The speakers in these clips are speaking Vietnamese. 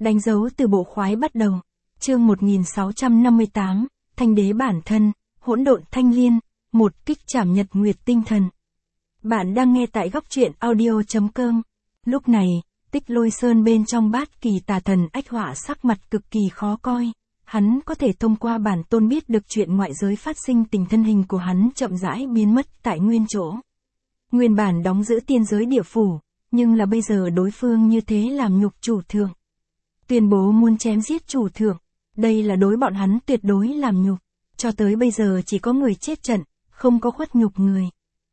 Đánh dấu từ bộ khoái bắt đầu. Chương 1658, Thanh đế bản thân, hỗn độn thanh liên, một kích trảm nhật nguyệt tinh thần. Bạn đang nghe tại góc truyện audio.com. Lúc này, Tích Lôi Sơn bên trong Bát Kỳ Tà Thần Ách Họa sắc mặt cực kỳ khó coi. Hắn có thể thông qua bản tôn biết được chuyện ngoại giới phát sinh, tình thân hình của hắn chậm rãi biến mất tại nguyên chỗ. Nguyên bản đóng giữ tiên giới địa phủ, nhưng là bây giờ đối phương như thế làm nhục chủ thượng. Tuyên bố muốn chém giết chủ thượng, đây là đối bọn hắn tuyệt đối làm nhục. Cho tới bây giờ chỉ có người chết trận, không có khuất nhục người.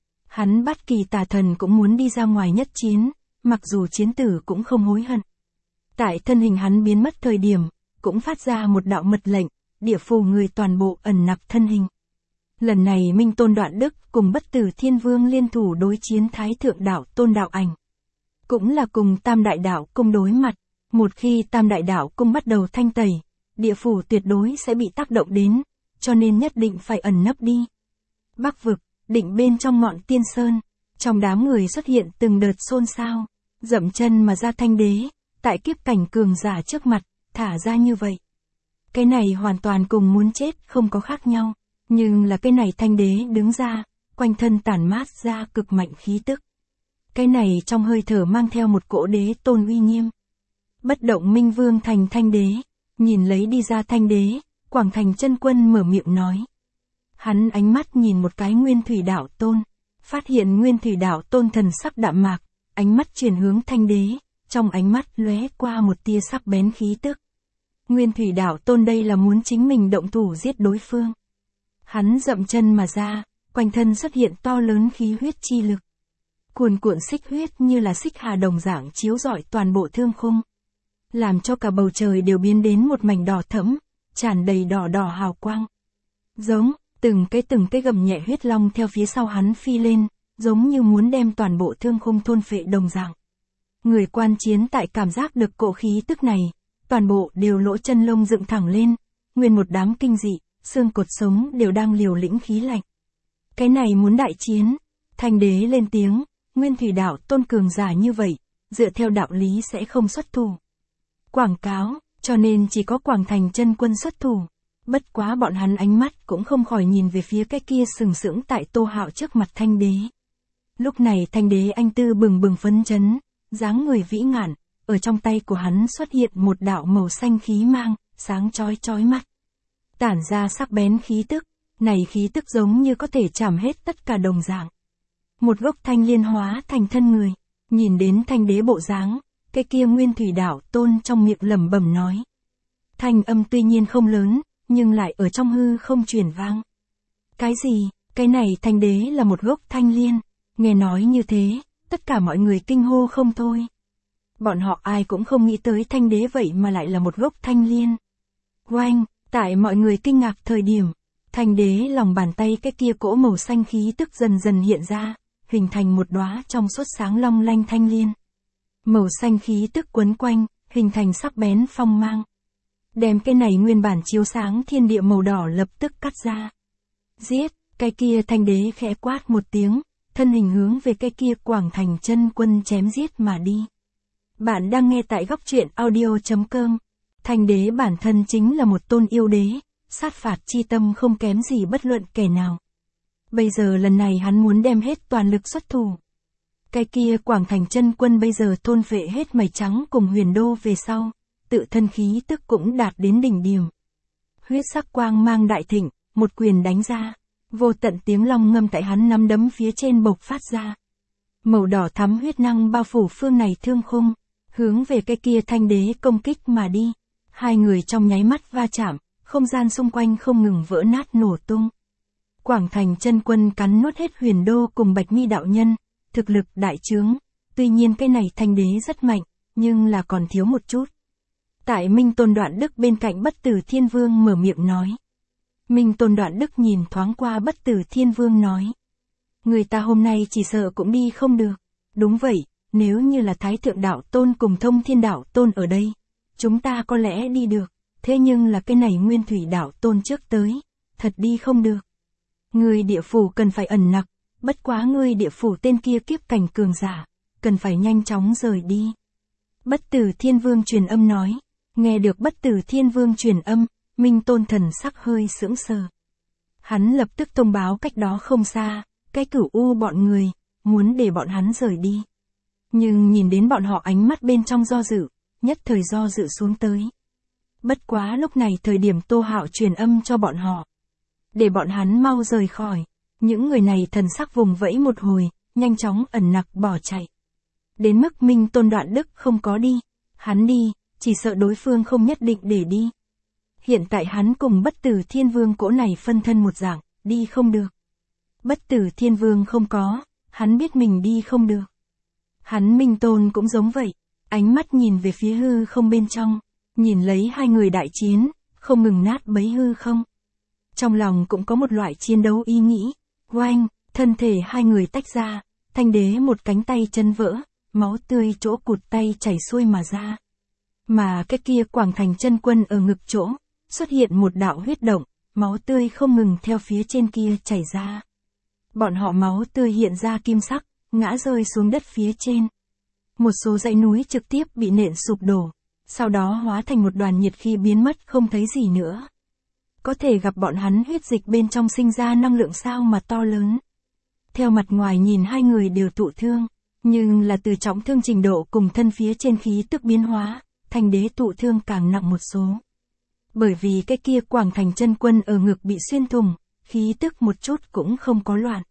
Hắn Bát Kỳ Tà Thần cũng muốn đi ra ngoài nhất chiến, mặc dù chiến tử cũng không hối hận. Tại thân hình hắn biến mất thời điểm, cũng phát ra một đạo mật lệnh, địa phủ người toàn bộ ẩn nặc thân hình. Lần này Minh Tôn Đoạn Đức cùng Bất Tử Thiên Vương liên thủ đối chiến Thái Thượng Đạo Tôn Đạo Ảnh. Cũng là cùng Tam Đại Đạo Cung đối mặt, một khi Tam Đại Đạo Cung bắt đầu thanh tẩy, địa phủ tuyệt đối sẽ bị tác động đến, cho nên nhất định phải ẩn nấp đi. Bắc vực, định bên trong ngọn tiên sơn, trong đám người xuất hiện từng đợt xôn xao, dậm chân mà ra Thanh đế, tại kiếp cảnh cường giả trước mặt, thả ra như vậy. Cái này hoàn toàn cùng muốn chết không có khác nhau, nhưng là cái này Thanh đế đứng ra, quanh thân tản mát ra cực mạnh khí tức. Cái này trong hơi thở mang theo một cỗ đế tôn uy nghiêm. Bất động Minh Vương thành Thanh đế, nhìn lấy đi ra Thanh đế, Quảng Thành Chân Quân mở miệng nói. Hắn ánh mắt nhìn một cái Nguyên Thủy Đạo Tôn, phát hiện Nguyên Thủy Đạo Tôn thần sắc đạm mạc, ánh mắt chuyển hướng Thanh đế, trong ánh mắt lóe qua một tia sắc bén khí tức. Nguyên Thủy Đạo Tôn đây là muốn chính mình động thủ giết đối phương. Hắn dậm chân mà ra, quanh thân xuất hiện to lớn khí huyết chi lực. Cuồn cuộn xích huyết như là xích hà đồng dạng chiếu rọi toàn bộ thương khung, làm cho cả bầu trời đều biến đến một mảnh đỏ thẫm, tràn đầy đỏ đỏ hào quang. Giống, từng cái gầm nhẹ huyết long theo phía sau hắn phi lên, giống như muốn đem toàn bộ thương khung thôn phệ đồng dạng. Người quan chiến tại cảm giác được cỗ khí tức này, toàn bộ đều lỗ chân lông dựng thẳng lên, nguyên một đám kinh dị, xương cột sống đều đang liều lĩnh khí lạnh. Cái này muốn đại chiến, Thanh đế lên tiếng, Nguyên Thủy Đạo Tôn cường giả như vậy, dựa theo đạo lý sẽ không xuất thủ. Quảng cáo, cho nên chỉ có Quảng Thành Chân Quân xuất thủ. Bất quá bọn hắn ánh mắt cũng không khỏi nhìn về phía cái kia sừng sững tại Tô Hạo trước mặt Thanh đế. Lúc này Thanh đế anh tư bừng bừng phấn chấn, dáng người vĩ ngạn, ở trong tay của hắn xuất hiện một đạo màu xanh khí mang, sáng chói mắt. Tản ra sắc bén khí tức, này khí tức giống như có thể chảm hết tất cả đồng dạng. Một gốc thanh liên hóa thành thân người, nhìn đến Thanh đế bộ dáng, cái kia Nguyên Thủy Đạo Tôn trong miệng lẩm bẩm nói. Thanh âm tuy nhiên không lớn, nhưng lại ở trong hư không truyền vang. Cái gì? Cái này Thanh đế là một gốc thanh liên. Nghe nói như thế, tất cả mọi người kinh hô không thôi. Bọn họ ai cũng không nghĩ tới Thanh đế vậy mà lại là một gốc thanh liên. Oanh, tại mọi người kinh ngạc thời điểm, Thanh đế lòng bàn tay cái kia cỗ màu xanh khí tức dần dần hiện ra, hình thành một đóa trong suốt sáng long lanh thanh liên. Màu xanh khí tức quấn quanh, hình thành sắc bén phong mang. Đem cái này nguyên bản chiếu sáng thiên địa màu đỏ lập tức cắt ra. Giết, cái kia Thanh đế khẽ quát một tiếng, thân hình hướng về cái kia Quảng Thành Chân Quân chém giết mà đi. Bạn đang nghe tại góc truyện audio.com. Thanh đế bản thân chính là một tôn yêu đế, sát phạt chi tâm không kém gì bất luận kẻ nào. Bây giờ lần này hắn muốn đem hết toàn lực xuất thủ. Cái kia Quảng Thành Chân Quân bây giờ thôn phệ hết mây trắng cùng huyền đô về sau, tự thân khí tức cũng đạt đến đỉnh điểm. Huyết sắc quang mang đại thịnh, một quyền đánh ra, vô tận tiếng long ngâm tại hắn nắm đấm phía trên bộc phát ra. Màu đỏ thắm huyết năng bao phủ phương này thương khung, hướng về cái kia Thanh đế công kích mà đi. Hai người trong nháy mắt va chạm, không gian xung quanh không ngừng vỡ nát nổ tung. Quảng Thành Chân Quân cắn nuốt hết huyền đô cùng Bạch Mi đạo nhân, thực lực đại trướng. Tuy nhiên cái này Thanh đế rất mạnh, nhưng là còn thiếu một chút. Tại Minh Tôn Đoạn Đức bên cạnh Bất Tử Thiên Vương mở miệng nói. Minh Tôn Đoạn Đức nhìn thoáng qua Bất Tử Thiên Vương nói. Người ta hôm nay chỉ sợ cũng đi không được. Đúng vậy, nếu như là Thái Thượng Đạo Tôn cùng Thông Thiên Đạo Tôn ở đây, chúng ta có lẽ đi được. Thế nhưng là cái này Nguyên Thủy Đạo Tôn trước tới, thật đi không được. Người địa phủ cần phải ẩn nặc, bất quá ngươi địa phủ tên kia kiếp cảnh cường giả, cần phải nhanh chóng rời đi. Bất Tử Thiên Vương truyền âm nói. Nghe được Bất Tử Thiên Vương truyền âm, Minh Tôn thần sắc hơi sững sờ. Hắn lập tức thông báo cách đó không xa, cái Cửu U bọn người, muốn để bọn hắn rời đi. Nhưng nhìn đến bọn họ ánh mắt bên trong do dự, nhất thời do dự xuống tới. Bất quá lúc này thời điểm Tô Hạo truyền âm cho bọn họ. Để bọn hắn mau rời khỏi. Những người này thần sắc vùng vẫy một hồi, nhanh chóng ẩn nặc bỏ chạy. Đến mức Minh Tôn Đoạn Đức không có đi. Hắn đi, chỉ sợ đối phương không nhất định để đi. Hiện tại hắn cùng Bất Tử Thiên Vương cỗ này phân thân một dạng, đi không được. Bất Tử Thiên Vương không có, hắn biết mình đi không được. Hắn Minh Tôn cũng giống vậy, ánh mắt nhìn về phía hư không bên trong, nhìn lấy hai người đại chiến, không ngừng nát bấy hư không. Trong lòng cũng có một loại chiến đấu ý nghĩ, oanh, thân thể hai người tách ra, Thanh Đế một cánh tay chân vỡ, máu tươi chỗ cụt tay chảy xuôi mà ra. Mà cái kia Quảng Thành Chân Quân ở ngực chỗ, xuất hiện một đạo huyết động, máu tươi không ngừng theo phía trên kia chảy ra. Bọn họ máu tươi hiện ra kim sắc, ngã rơi xuống đất phía trên. Một số dãy núi trực tiếp bị nện sụp đổ, sau đó hóa thành một đoàn nhiệt khi biến mất không thấy gì nữa. Có thể gặp bọn hắn huyết dịch bên trong sinh ra năng lượng sao mà to lớn. Theo mặt ngoài nhìn hai người đều thụ thương, nhưng là từ trọng thương trình độ cùng thân phía trên khí tức biến hóa, Thanh Đế thụ thương càng nặng một số. Bởi vì cái kia Quảng Thành Chân Quân ở ngực bị xuyên thủng, khí tức một chút cũng không có loạn.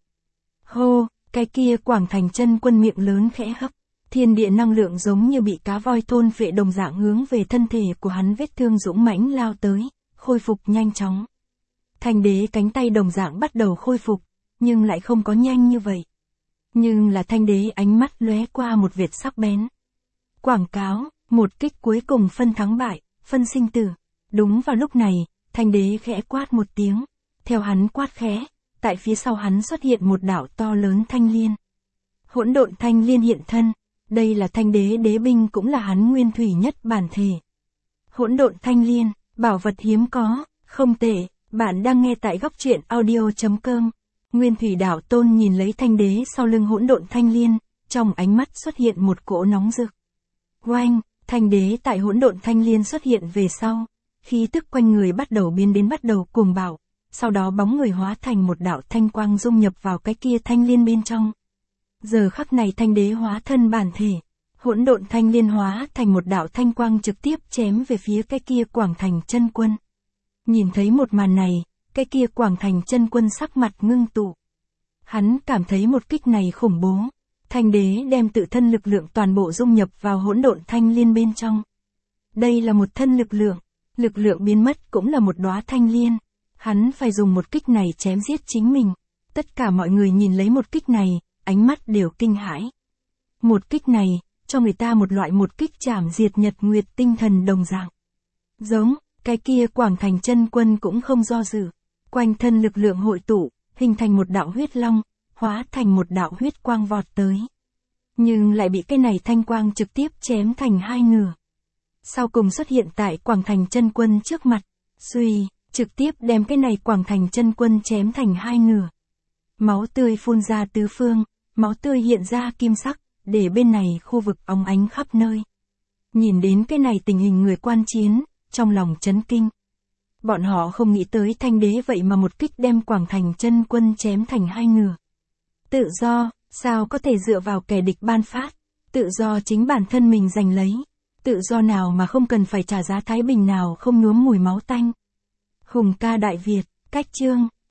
Hô, cái kia Quảng Thành Chân Quân miệng lớn khẽ hấp, thiên địa năng lượng giống như bị cá voi thôn phệ đồng dạng hướng về thân thể của hắn vết thương dũng mãnh lao tới, khôi phục nhanh chóng. Thanh Đế cánh tay đồng dạng bắt đầu khôi phục, nhưng lại không có nhanh như vậy. Nhưng là Thanh Đế ánh mắt lóe qua một vệt sắc bén. Quảng cáo, một kích cuối cùng phân thắng bại, phân sinh tử. Đúng vào lúc này, Thanh Đế khẽ quát một tiếng. Theo hắn quát khẽ, tại phía sau hắn xuất hiện một đạo to lớn thanh liên. Hỗn độn thanh liên hiện thân, đây là Thanh Đế đế binh cũng là hắn nguyên thủy nhất bản thể. Hỗn độn thanh liên, bảo vật hiếm có, không tệ, bạn đang nghe tại góc truyện audio.com. Nguyên thủy đạo tôn nhìn lấy Thanh Đế sau lưng hỗn độn thanh liên, trong ánh mắt xuất hiện một cỗ nóng rực. Oanh, Thanh Đế tại hỗn độn thanh liên xuất hiện về sau, khí tức quanh người bắt đầu cuồng bạo, sau đó bóng người hóa thành một đạo thanh quang dung nhập vào cái kia thanh liên bên trong. Giờ khắc này Thanh Đế hóa thân bản thể, hỗn độn thanh liên hóa thành một đạo thanh quang trực tiếp chém về phía cái kia Quảng Thành Chân Quân. Nhìn thấy một màn này, cái kia Quảng Thành Chân Quân sắc mặt ngưng tụ. Hắn cảm thấy một kích này khủng bố. Thanh Đế đem tự thân lực lượng toàn bộ dung nhập vào hỗn độn thanh liên bên trong. Đây là một thân lực lượng biến mất cũng là một đóa thanh liên. Hắn phải dùng một kích này chém giết chính mình. Tất cả mọi người nhìn lấy một kích này, ánh mắt đều kinh hãi. Một kích này, cho người ta một loại một kích chảm diệt nhật nguyệt tinh thần đồng dạng. Giống, cái kia Quảng Thành Chân Quân cũng không do dự. Quanh thân lực lượng hội tụ, hình thành một đạo huyết long, hóa thành một đạo huyết quang vọt tới. Nhưng lại bị cái này thanh quang trực tiếp chém thành hai nửa. Sau cùng xuất hiện tại Quảng Thành Chân Quân trước mặt, suy, trực tiếp đem cái này Quảng Thành Chân Quân chém thành hai nửa. Máu tươi phun ra tứ phương, máu tươi hiện ra kim sắc, để bên này khu vực óng ánh khắp nơi. Nhìn đến cái này tình hình người quan chiến, trong lòng chấn kinh. Bọn họ không nghĩ tới Thanh Đế vậy mà một kích đem Quảng Thành Chân Quân chém thành hai nửa. Tự do, sao có thể dựa vào kẻ địch ban phát, tự do chính bản thân mình giành lấy, tự do nào mà không cần phải trả giá thái bình nào không nhuốm mùi máu tanh. Hùng ca Đại Việt, cách chương.